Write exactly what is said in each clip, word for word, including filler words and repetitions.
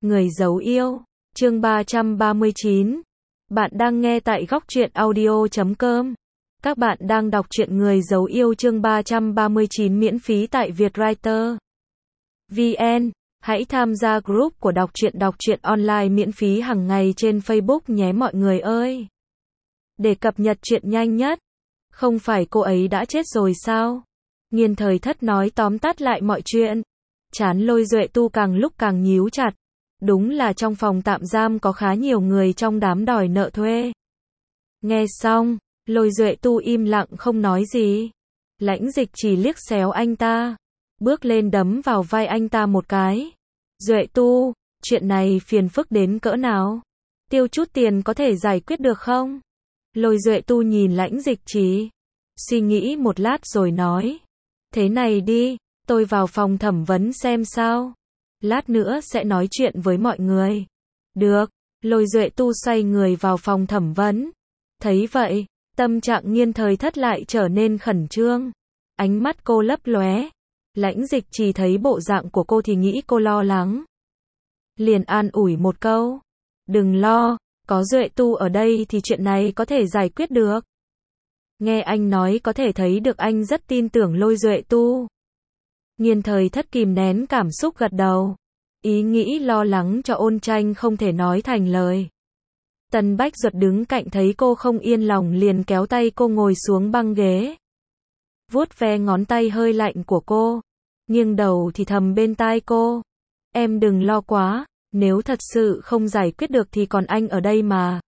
Người giấu yêu, chương ba trăm ba mươi chín. Bạn đang nghe tại góc truyện audio chấm com. Các bạn đang đọc truyện Người giấu yêu chương ba trăm ba mươi chín miễn phí tại Vietwriter vê en. Hãy tham gia group của đọc truyện đọc truyện online miễn phí hàng ngày trên Facebook nhé mọi người ơi. Để cập nhật truyện nhanh nhất. Không phải cô ấy đã chết rồi sao? Nghiên Thời Thất nói tóm tắt lại mọi chuyện. Trán Lôi Duệ Tu càng lúc càng nhíu chặt. Đúng là trong phòng tạm giam có khá nhiều người trong đám đòi nợ thuê. Nghe xong, Lôi Duệ Tu im lặng không nói gì. Lãnh Dịch chỉ liếc xéo anh ta, bước lên đấm vào vai anh ta một cái. Duệ Tu, chuyện này phiền phức đến cỡ nào? Tiêu chút tiền có thể giải quyết được không? Lôi Duệ Tu nhìn Lãnh Dịch Chỉ, suy nghĩ một lát rồi nói. Thế này đi, tôi vào phòng thẩm vấn xem sao. Lát nữa sẽ nói chuyện với mọi người. Được, Lôi Duệ Tu xoay người vào phòng thẩm vấn. Thấy vậy, tâm trạng Nghiên Thời Thất lại trở nên khẩn trương. Ánh mắt cô lấp lóe. Lãnh Dịch Chỉ thấy bộ dạng của cô thì nghĩ cô lo lắng. Liền an ủi một câu. Đừng lo, có Duệ Tu ở đây thì chuyện này có thể giải quyết được. Nghe anh nói có thể thấy được anh rất tin tưởng Lôi Duệ Tu. Nghiên Thời Thất kìm nén cảm xúc gật đầu. Ý nghĩ lo lắng cho Ôn Tranh không thể nói thành lời. Tần Bách Duật đứng cạnh thấy cô không yên lòng liền kéo tay cô ngồi xuống băng ghế. Vuốt ve ngón tay hơi lạnh của cô. Nghiêng đầu thì thầm bên tai cô. Em đừng lo quá, nếu thật sự không giải quyết được thì còn anh ở đây mà.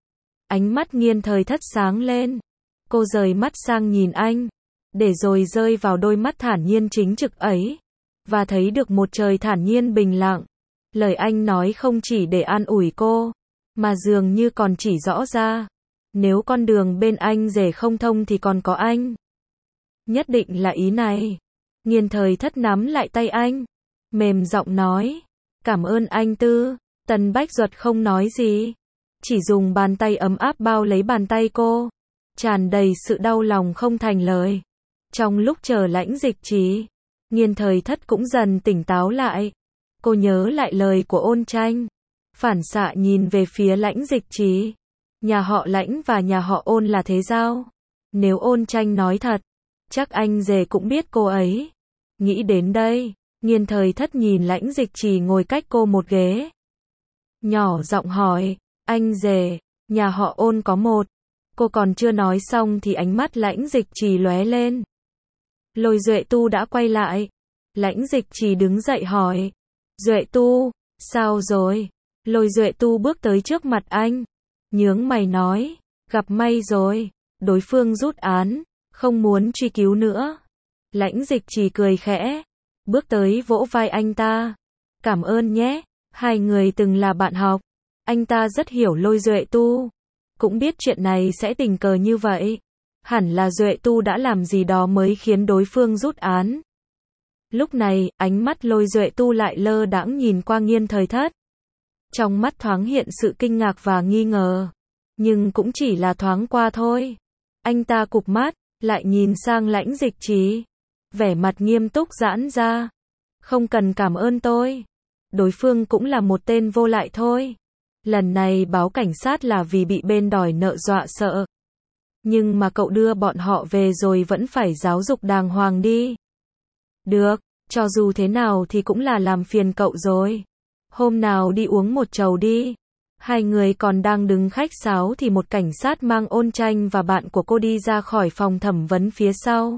Ánh mắt Nghiên Thời Thất sáng lên. Cô rời mắt sang nhìn anh. Để rồi rơi vào đôi mắt thản nhiên chính trực ấy. Và thấy được một trời thản nhiên bình lặng. Lời anh nói không chỉ để an ủi cô, mà dường như còn chỉ rõ ra. Nếu con đường bên anh rể không thông thì còn có anh. Nhất định là ý này. Nghiên Thời Thất nắm lại tay anh. Mềm giọng nói. Cảm ơn anh Tư. Tần Bách Duật không nói gì. Chỉ dùng bàn tay ấm áp bao lấy bàn tay cô. Tràn đầy sự đau lòng không thành lời. Trong lúc chờ Lãnh Dịch Chỉ, Nghiên Thời Thất cũng dần tỉnh táo lại. Cô nhớ lại lời của Ôn Tranh. Phản xạ nhìn về phía Lãnh Dịch Chỉ. Nhà họ Lãnh và nhà họ Ôn là thế giao. Nếu Ôn Tranh nói thật, chắc anh rể cũng biết cô ấy. Nghĩ đến đây, Nghiên Thời Thất nhìn Lãnh Dịch Chỉ ngồi cách cô một ghế. Nhỏ giọng hỏi, anh rể, nhà họ Ôn có một. Cô còn chưa nói xong thì ánh mắt Lãnh Dịch Chỉ lóe lên. Lôi Duệ Tu đã quay lại. Lãnh Dịch Chỉ đứng dậy hỏi. Duệ Tu, sao rồi? Lôi Duệ Tu bước tới trước mặt anh. Nhướng mày nói. Gặp may rồi. Đối phương rút án. Không muốn truy cứu nữa. Lãnh Dịch Chỉ cười khẽ. Bước tới vỗ vai anh ta. Cảm ơn nhé. Hai người từng là bạn học. Anh ta rất hiểu Lôi Duệ Tu. Cũng biết chuyện này sẽ tình cờ như vậy. Hẳn là Duệ Tu đã làm gì đó mới khiến đối phương rút án. Lúc này, ánh mắt Lôi Duệ Tu lại lơ đãng nhìn qua Nghiên Thời Thất. Trong mắt thoáng hiện sự kinh ngạc và nghi ngờ. Nhưng cũng chỉ là thoáng qua thôi. Anh ta cụp mắt, lại nhìn sang Lãnh Dịch Chỉ. Vẻ mặt nghiêm túc giãn ra. Không cần cảm ơn tôi. Đối phương cũng là một tên vô lại thôi. Lần này báo cảnh sát là vì bị bên đòi nợ dọa sợ. Nhưng mà cậu đưa bọn họ về rồi vẫn phải giáo dục đàng hoàng đi. Được, cho dù thế nào thì cũng là làm phiền cậu rồi. Hôm nào đi uống một chầu đi. Hai người còn đang đứng khách sáo thì một cảnh sát mang Ôn Tranh và bạn của cô đi ra khỏi phòng thẩm vấn phía sau.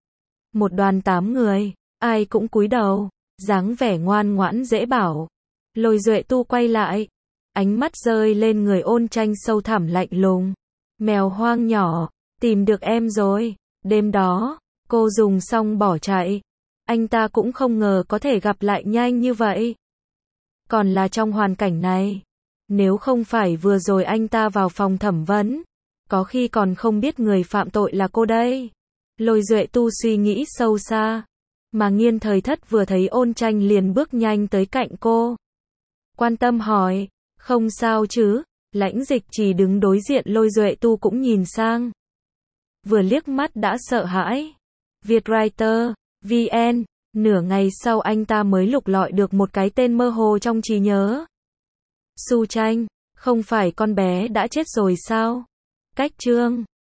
Một đoàn tám người, ai cũng cúi đầu, dáng vẻ ngoan ngoãn dễ bảo. Lôi Duệ Tu quay lại. Ánh mắt rơi lên người Ôn Tranh sâu thẳm lạnh lùng. Mèo hoang nhỏ, tìm được em rồi. Đêm đó, cô dùng xong bỏ chạy. Anh ta cũng không ngờ có thể gặp lại nhanh như vậy. Còn là trong hoàn cảnh này. Nếu không phải vừa rồi anh ta vào phòng thẩm vấn, có khi còn không biết người phạm tội là cô đây. Lôi Duệ Tu suy nghĩ sâu xa. Mà Nghiên Thời Thất vừa thấy Ôn Tranh liền bước nhanh tới cạnh cô. Quan tâm hỏi, không sao chứ? Lãnh Dịch Chỉ đứng đối diện Lôi Duệ Tu cũng nhìn sang. Vừa liếc mắt đã sợ hãi. Vietwriter vê en. Nửa ngày sau anh ta mới lục lọi được một cái tên mơ hồ trong trí nhớ. Su Tranh, không phải con bé đã chết rồi sao? Cách chương